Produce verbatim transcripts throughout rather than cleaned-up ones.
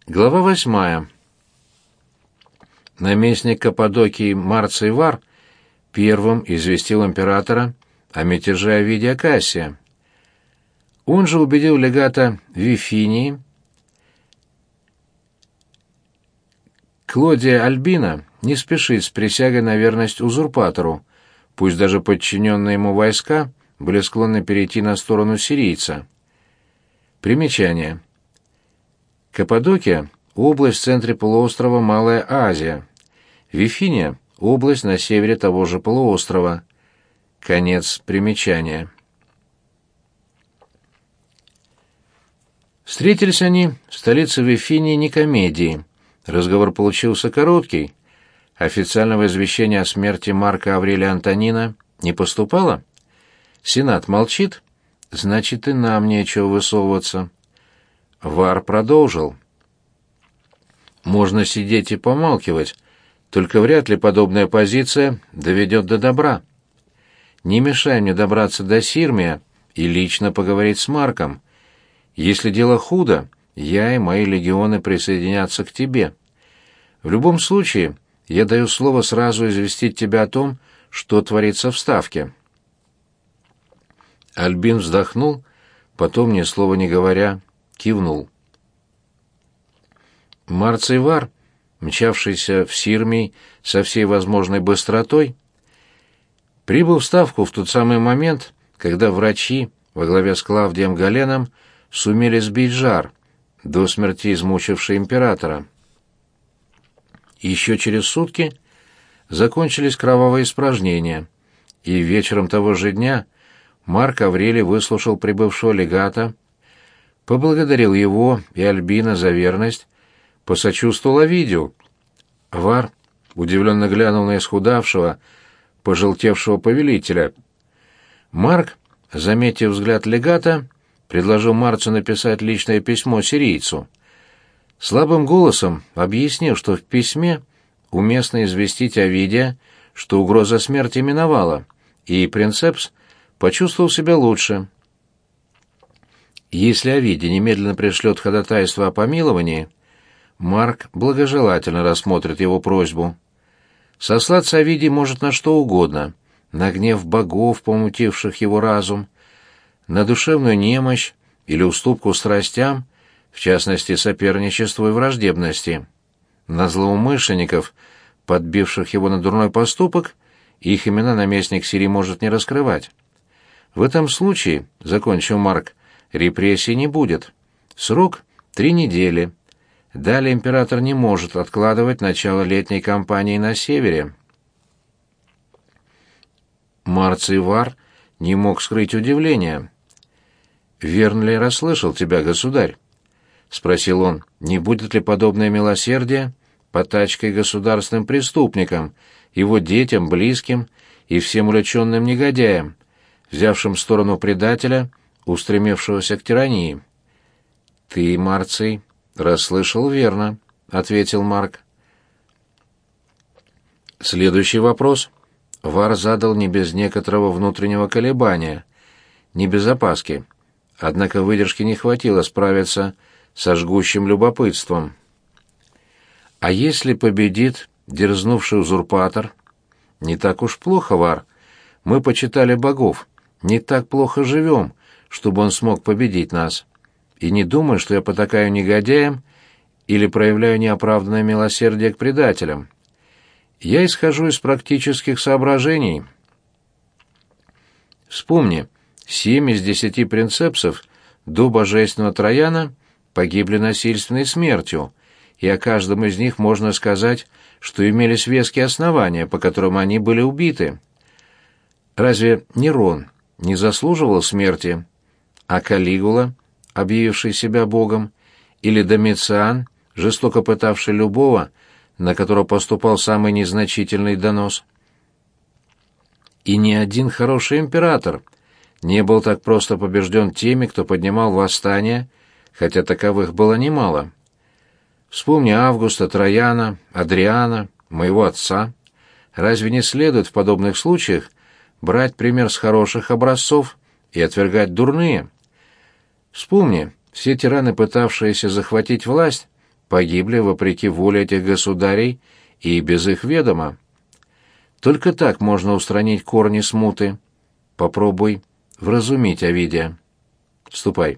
Глава восьмая. Наместник Каппадокии Марций Вар первым известил императора о мятеже Овидия Кассия. Он же убедил легата Вифинии Клодия Альбина не спешить с присягой на верность узурпатору, пусть даже подчиненные ему войска были склонны перейти на сторону сирийца. Примечание. Каппадокия — область в центре полуострова Малая Азия. Вифиния — область на севере того же полуострова. Конец примечания. Встретились они в столице Вифинии Никомедии. Разговор получился короткий. Официального извещения о смерти Марка Аврелия Антонина не поступало? Сенат молчит? Значит, и нам нечего высовываться. Вар продолжил. Можно сидеть и помалкивать, только вряд ли подобная позиция доведет до добра. Не мешай мне добраться до Сирмия и лично поговорить с Марком. Если дело худо, я и мои легионы присоединятся к тебе. В любом случае, я даю слово сразу известить тебя о том, что творится в Ставке. Альбин вздохнул, потом, ни слова не говоря, кивнул. Марций Вар, мчавшийся в Сирмий со всей возможной быстротой, прибыл в Ставку в тот самый момент, когда врачи во главе с Клавдием Галеном сумели сбить жар, до смерти измучивший императора. Еще через сутки закончились кровавые испражнения, и вечером того же дня Марк Аврелий выслушал прибывшего легата, поблагодарил его и Альбина за верность, посочувствовал Овидию. Вар удивленно глянул на исхудавшего, пожелтевшего повелителя. Марк, заметив взгляд легата, предложил Марцу написать личное письмо сирийцу. Слабым голосом объяснил, что в письме уместно известить Овидия, что угроза смерти миновала, и принцепс почувствовал себя лучше. Если Овидий немедленно пришлет ходатайство о помиловании, Марк благожелательно рассмотрит его просьбу. Сослаться Овидий может на что угодно, на гнев богов, помутивших его разум, на душевную немощь или уступку страстям, в частности, соперничеству и враждебности, на злоумышленников, подбивших его на дурной поступок, их имена наместник Сирии может не раскрывать. В этом случае, закончил Марк, репрессий не будет. Срок — три недели. Далее император не может откладывать начало летней кампании на севере. Марций Вар не мог скрыть удивления. «Верно ли я расслышал тебя, государь?» — спросил он. «Не будет ли подобное милосердие потачкой государственным преступникам, его детям, близким и всем увлеченным негодяям, взявшим сторону предателя, устремившегося к тирании?» «Ты, Марций, расслышал верно», — ответил Марк. Следующий вопрос Вар задал не без некоторого внутреннего колебания, не без опаски. Однако выдержки не хватило справиться со жгущим любопытством. «А если победит дерзнувший узурпатор?» «Не так уж плохо, Вар. Мы почитали богов. Не так плохо живем, чтобы он смог победить нас. И не думай, что я потакаю негодяям или проявляю неоправданное милосердие к предателям. Я исхожу из практических соображений. Вспомни, семь из десяти принцепсов до божественного Трояна погибли насильственной смертью, и о каждом из них можно сказать, что имелись веские основания, по которым они были убиты. Разве Нерон не заслуживал смерти, а Калигула, объявивший себя богом, или Домициан, жестоко пытавший любого, на которого поступал самый незначительный донос? И ни один хороший император не был так просто побежден теми, кто поднимал восстание, хотя таковых было немало. Вспомни Августа, Трояна, Адриана, моего отца. Разве не следует в подобных случаях брать пример с хороших образцов и отвергать дурные? Вспомни, все тираны, пытавшиеся захватить власть, погибли вопреки воле этих государей и без их ведома. Только так можно устранить корни смуты. Попробуй вразумить Овидия. Ступай.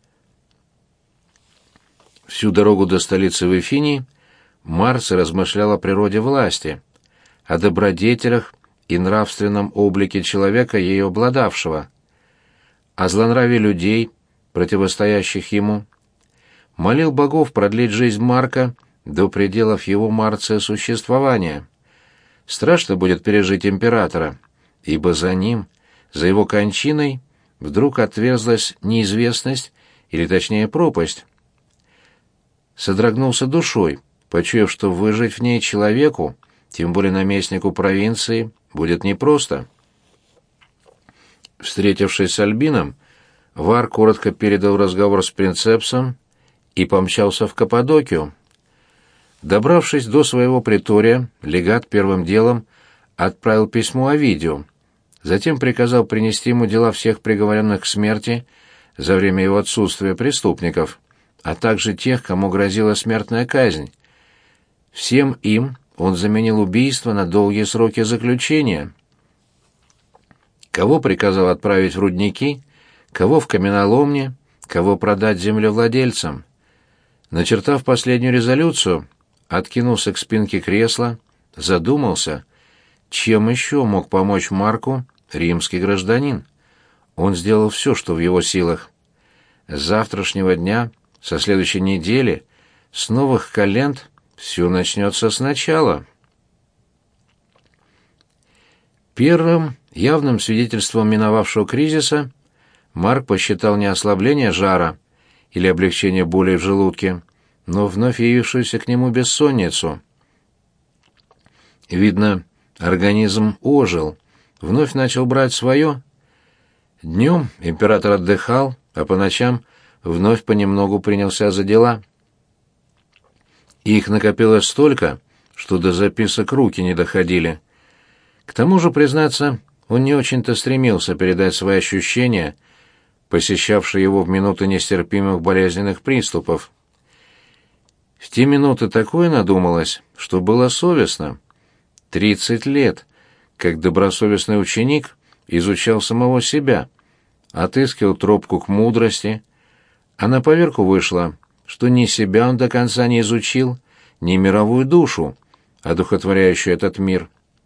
Всю дорогу до столицы Вифинии Марций размышлял о природе власти, о добродетелях и нравственном облике человека, ею обладавшего, о злонравии людей, противостоящих ему. Молил богов продлить жизнь Марка до пределов его Марция существования. Страшно будет пережить императора, ибо за ним, за его кончиной, вдруг отверзлась неизвестность, или точнее пропасть. Содрогнулся душой, почуяв, что выжить в ней человеку, тем более наместнику провинции, будет непросто. Встретившись с Альбином, Вар коротко передал разговор с принцепсом и помчался в Каппадокию. Добравшись до своего притория, легат первым делом отправил письмо Овидию, затем приказал принести ему дела всех приговоренных к смерти за время его отсутствия преступников, а также тех, кому грозила смертная казнь. Всем им он заменил убийство на долгие сроки заключения. Кого приказал отправить в рудники, кого в каменоломни, кого продать землевладельцам. Начертав последнюю резолюцию, откинулся к спинке кресла, задумался, чем еще мог помочь Марку римский гражданин. Он сделал все, что в его силах. С завтрашнего дня, со следующей недели, с новых календ все начнется сначала. Первым явным свидетельством миновавшего кризиса Марк посчитал не ослабление жара или облегчение боли в желудке, но вновь явившуюся к нему бессонницу. Видно, организм ожил, вновь начал брать свое. Днем император отдыхал, а по ночам вновь понемногу принялся за дела. Их накопилось столько, что до записок руки не доходили. К тому же, признаться, он не очень-то стремился передать свои ощущения, посещавшие его в минуты нестерпимых болезненных приступов. В те минуты такое надумалось, что было совестно. Тридцать лет, как добросовестный ученик, изучал самого себя, отыскивал тропку к мудрости, а на поверку вышло, что ни себя он до конца не изучил, ни мировую душу, одухотворяющую этот мир.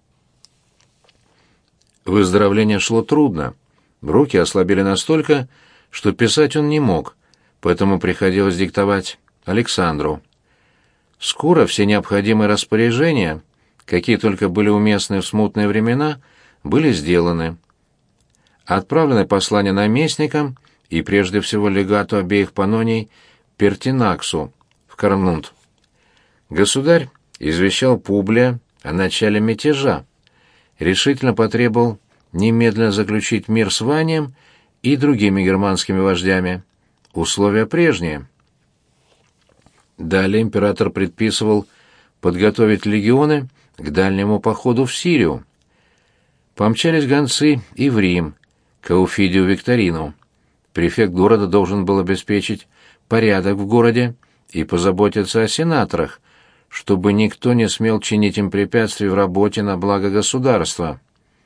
Выздоровление шло трудно. Руки ослабели настолько, что писать он не мог, поэтому приходилось диктовать Александру. Скоро все необходимые распоряжения, какие только были уместны в смутные времена, были сделаны. Отправлены послания наместникам и прежде всего легату обеих паноний Пертинаксу в Карнунт. Государь извещал Публия о начале мятежа, решительно потребовал немедленно заключить мир с Ванием и другими германскими вождями. Условия прежние. Далее император предписывал подготовить легионы к дальнему походу в Сирию. Помчались гонцы и в Рим, к Ауфидию Викторину. Префект города должен был обеспечить порядок в городе и позаботиться о сенаторах, чтобы никто не смел чинить им препятствий в работе на благо государства.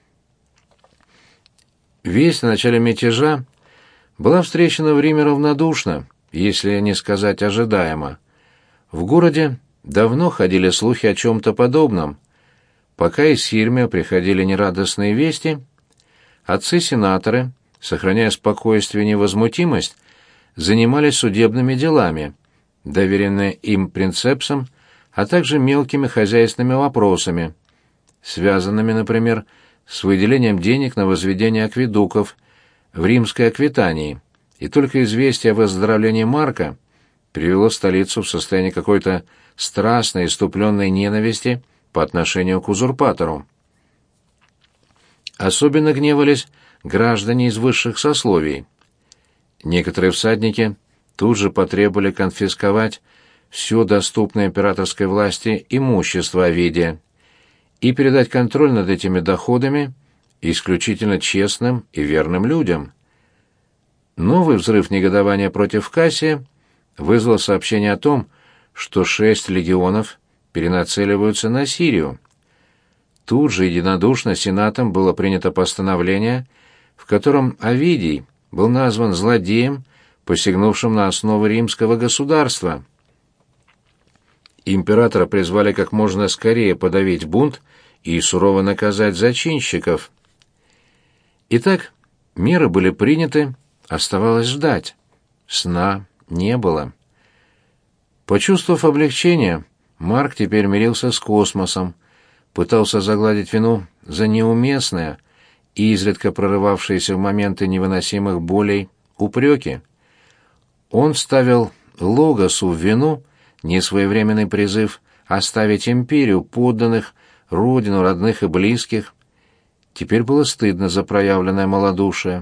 Весть о начале мятежа была встречена в Риме равнодушно, если не сказать ожидаемо. В городе давно ходили слухи о чем-то подобном. Пока из Сирмия приходили нерадостные вести, отцы-сенаторы, сохраняя спокойствие и невозмутимость, занимались судебными делами, доверенные им принцепсам, а также мелкими хозяйственными вопросами, связанными, например, с выделением денег на возведение акведуков в римской Аквитании, и только известие о выздоровлении Марка привело столицу в состояние какой-то страстной, иступленной ненависти по отношению к узурпатору. Особенно гневались граждане из высших сословий. Некоторые всадники тут же потребовали конфисковать все доступное императорской власти имущество Овидия и передать контроль над этими доходами исключительно честным и верным людям. Новый взрыв негодования против Кассия вызвал сообщение о том, что шесть легионов перенацеливаются на Сирию. Тут же единодушно Сенатом было принято постановление, в котором Овидий был назван злодеем, посягнувшим на основы римского государства. Императора призвали как можно скорее подавить бунт и сурово наказать зачинщиков. Итак, меры были приняты, оставалось ждать. Сна не было. Почувствовав облегчение, Марк теперь мирился с космосом, пытался загладить вину за неуместное и изредка прорывавшиеся в моменты невыносимых болей упреки. Он ставил Логосу в вину несвоевременный призыв оставить империю, подданных, родину, родных и близких. Теперь было стыдно за проявленное малодушие.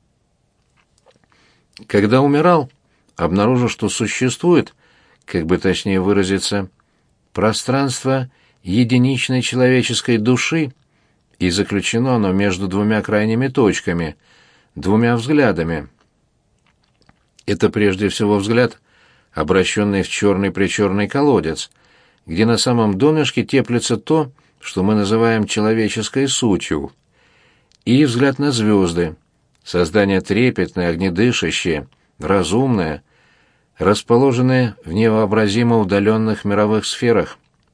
Когда умирал, обнаружил, что существует, как бы точнее выразиться, пространство единичной человеческой души, и заключено оно между двумя крайними точками, двумя взглядами. Это прежде всего взгляд, обращенный в черный-причерный колодец, где на самом донышке теплится то, что мы называем человеческой сутью, и взгляд на звезды, создание трепетное, огнедышащее, разумное, расположенное в невообразимо удаленных мировых сферах.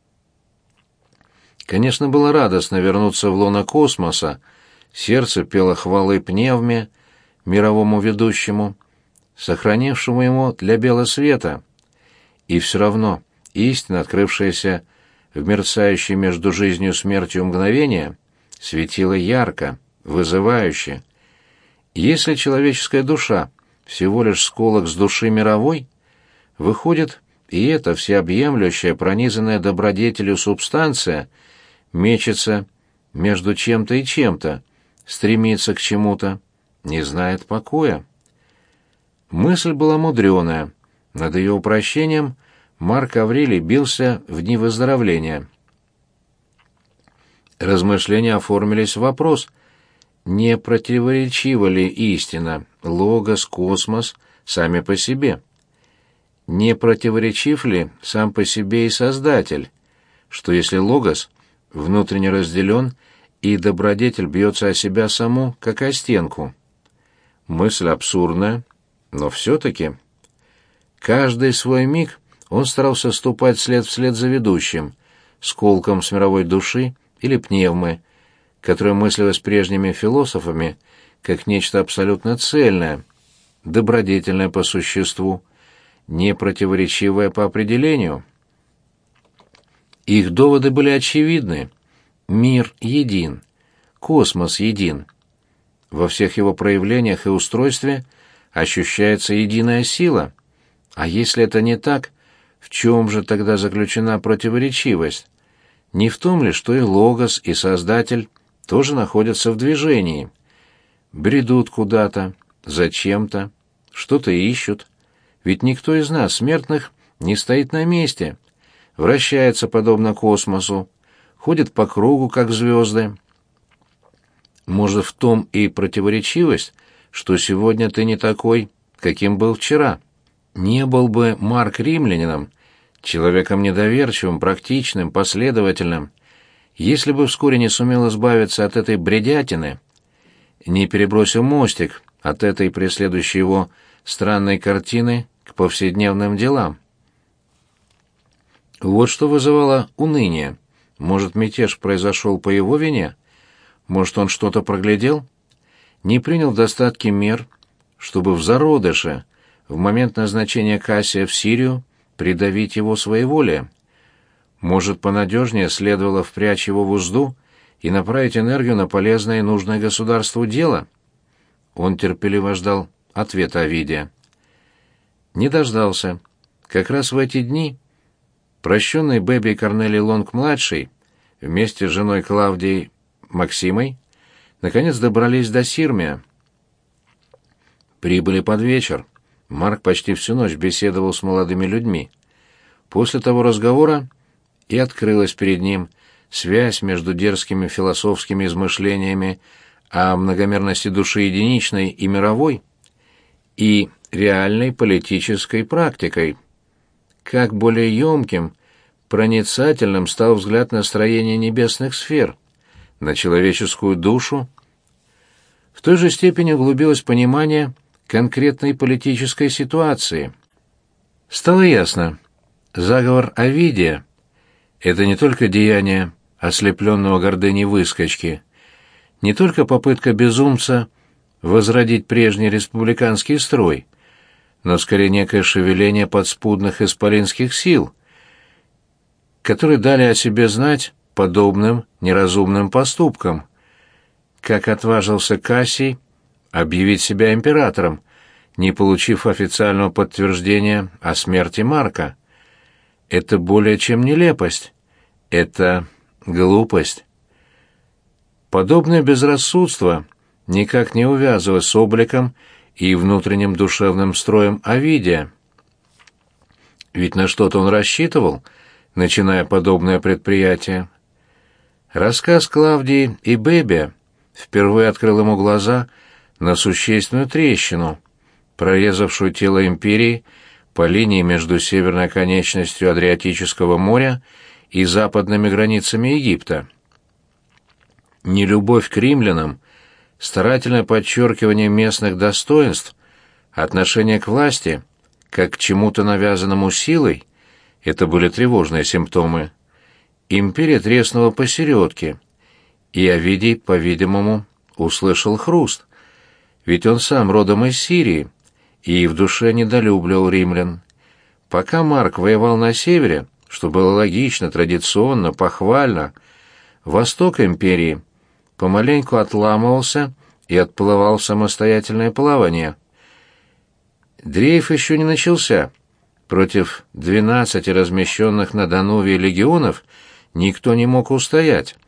Конечно, было радостно вернуться в лоно космоса, сердце пело хвалы Пневме, мировому ведущему, сохранившему ему для бела света. И все равно истина, открывшаяся в мерцающей между жизнью и смертью мгновения, светила ярко, вызывающе. Если человеческая душа всего лишь сколок с души мировой, выходит, и эта всеобъемлющая, пронизанная добродетелью субстанция мечется между чем-то и чем-то, стремится к чему-то, не знает покоя. Мысль была мудреная. Над ее упрощением Марк Аврелий бился в дни выздоровления. Размышления оформились в вопрос, не противоречива ли истина, логос, космос сами по себе? Не противоречив ли сам по себе и Создатель, что если логос внутренне разделен, и добродетель бьется о себя саму, как о стенку? Мысль абсурдная, но все-таки. Каждый свой миг он старался ступать след вслед за ведущим, сколком с мировой души или пневмы, которая мыслилась прежними философами как нечто абсолютно цельное, добродетельное по существу, непротиворечивое по определению. Их доводы были очевидны. Мир един, космос един. Во всех его проявлениях и устройстве ощущается единая сила. А если это не так, в чем же тогда заключена противоречивость? Не в том ли, что и Логос, и Создатель тоже находятся в движении? Бредут куда-то, зачем-то, что-то ищут. Ведь никто из нас, смертных, не стоит на месте, вращается подобно космосу, ходит по кругу, как звезды. Может, в том и противоречивость, что сегодня ты не такой, каким был вчера. Не был бы Марк римлянином, человеком недоверчивым, практичным, последовательным, если бы вскоре не сумел избавиться от этой бредятины, не перебросил мостик от этой преследующей его странной картины к повседневным делам. Вот что вызывало уныние. Может, мятеж произошел по его вине? Может, он что-то проглядел? Не принял в достатке мер, чтобы в зародыше, в момент назначения Кассия в Сирию, придавить его своеволие? Может, понадежнее следовало впрячь его в узду и направить энергию на полезное и нужное государству дело? Он терпеливо ждал ответа Овидия. Не дождался. Как раз в эти дни прощенный Бэби Корнелий Лонг-младший вместе с женой Клавдией Максимой наконец добрались до Сирмия. Прибыли под вечер. Марк почти всю ночь беседовал с молодыми людьми. После того разговора и открылась перед ним связь между дерзкими философскими измышлениями о многомерности души единичной и мировой и реальной политической практикой. как более емким, проницательным стал взгляд на строение небесных сфер, на человеческую душу. В той же степени углубилось понимание конкретной политической ситуации. Стало ясно, заговор Овидия — это не только деяние ослепленного гордыней выскочки, не только попытка безумца возродить прежний республиканский строй, но скорее некое шевеление подспудных исполинских сил, которые дали о себе знать подобным неразумным поступкам. Как отважился Кассий объявить себя императором, не получив официального подтверждения о смерти Марка? Это более чем нелепость, это глупость. Подобное безрассудство никак не увязывалось с обликом и внутренним душевным строем Овидия. Ведь на что-то он рассчитывал, начиная подобное предприятие. Рассказ Клавдии и Бебия впервые открыл ему глаза на существенную трещину, прорезавшую тело империи по линии между северной оконечностью Адриатического моря и западными границами Египта. Нелюбовь к римлянам, старательное подчеркивание местных достоинств, отношение к власти, как к чему-то навязанному силой — это были тревожные симптомы. Империя треснула посередке, и Овидий, по-видимому, услышал хруст, ведь он сам родом из Сирии и в душе недолюбливал римлян. Пока Марк воевал на севере, что было логично, традиционно, похвально, восток империи помаленьку отламывался и отплывал в самостоятельное плавание. Дрейф еще не начался. Против двенадцати размещенных на Дануве легионов никто не мог устоять.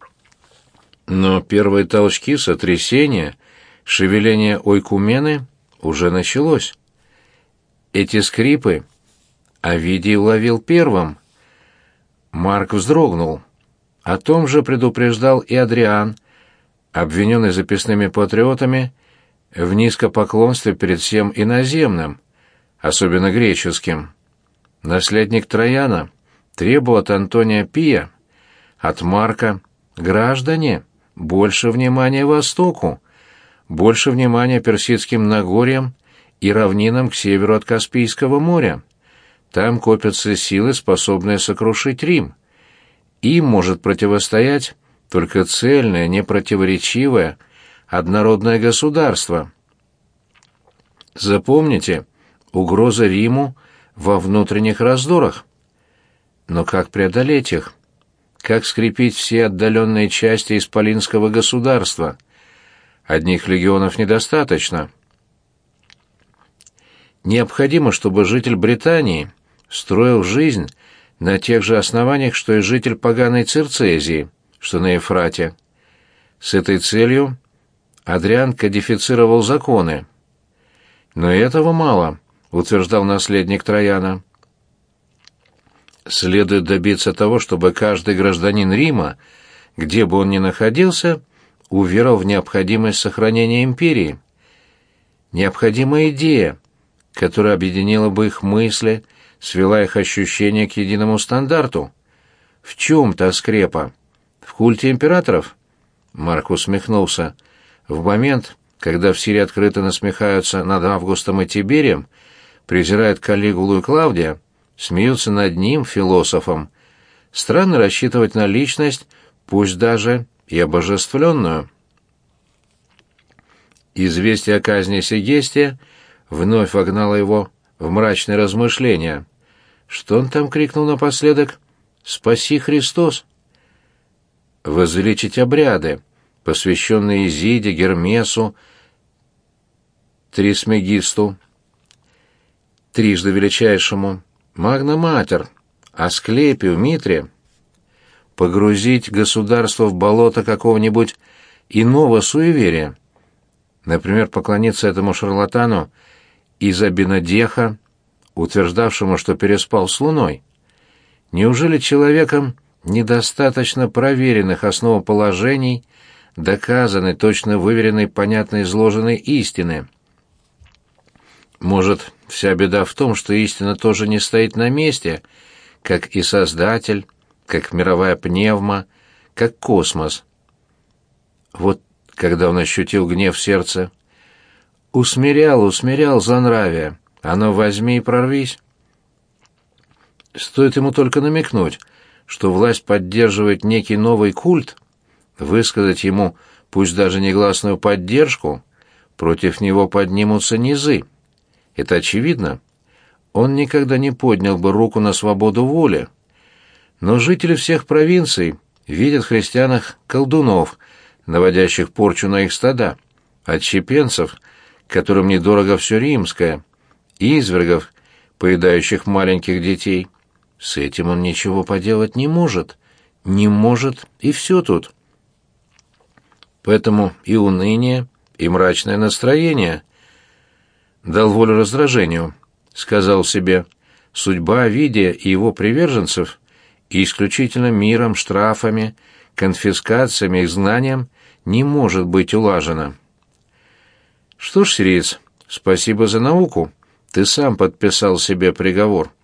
Но первые толчки сотрясения, шевеление ойкумены уже началось. Эти скрипы Овидий уловил первым. Марк вздрогнул. О том же предупреждал и Адриан, обвиненный записными патриотами в низкопоклонстве перед всем иноземным, особенно греческим. Наследник Трояна требовал от Антония Пия, от Марка: граждане, больше внимания Востоку, больше внимания персидским Нагорьям и равнинам к северу от Каспийского моря. Там копятся силы, способные сокрушить Рим. Им может противостоять только цельное, непротиворечивое, однородное государство. Запомните, угроза Риму во внутренних раздорах. Но как преодолеть их? Как скрепить все отдаленные части исполинского государства? Одних легионов недостаточно. Необходимо, чтобы житель Британии строил жизнь на тех же основаниях, что и житель поганой Цирцезии, что на Ефрате. С этой целью Адриан кодифицировал законы. Но и этого мало, утверждал наследник Трояна. Следует добиться того, чтобы каждый гражданин Рима, где бы он ни находился, уверовал в необходимость сохранения империи. Необходима идея, которая объединила бы их мысли, свела их ощущения к единому стандарту. В чем та скрепа? В культе императоров? Марк усмехнулся. В момент, когда в Сирии открыто насмехаются над Августом и Тиберием, презирают Каллигулу и Клавдия, смеются над ним, философом, странно рассчитывать на личность, пусть даже и обожествленную. Известие о казни Сегестия вновь вогнало его в мрачные размышления. Что он там крикнул напоследок? «Спаси Христос!» Возвеличить обряды, посвященные Изиде, Гермесу, Трисмегисту, трижды величайшему, Магна Матер, Асклепию, Митре. Погрузить государство в болото какого-нибудь иного суеверия. Например, поклониться этому шарлатану из Абинадеха, утверждавшему, что переспал с Луной. Неужели человеком недостаточно проверенных основоположений, доказанной, точно выверенной, понятно изложенной истины? Может, вся беда в том, что истина тоже не стоит на месте, как и Создатель, как мировая пневма, как космос. Вот когда он ощутил гнев в сердце, усмирял, усмирял злонравие, оно возьми и прорвись. Стоит ему только намекнуть, что власть поддерживает некий новый культ, высказать ему, пусть даже негласную поддержку, против него поднимутся низы. Это очевидно. Он никогда не поднял бы руку на свободу воли. Но жители всех провинций видят в христианах колдунов, наводящих порчу на их стада, отщепенцев, которым недорого все римское, извергов, поедающих маленьких детей. С этим он ничего поделать не может. Не может, и все тут. Поэтому и уныние, и мрачное настроение. Дал волю раздражению, сказал себе, судьба Овидия и его приверженцев исключительно миром, штрафами, конфискациями, изгнанием не может быть улажена. Что ж, сириец, спасибо за науку, ты сам подписал себе приговор.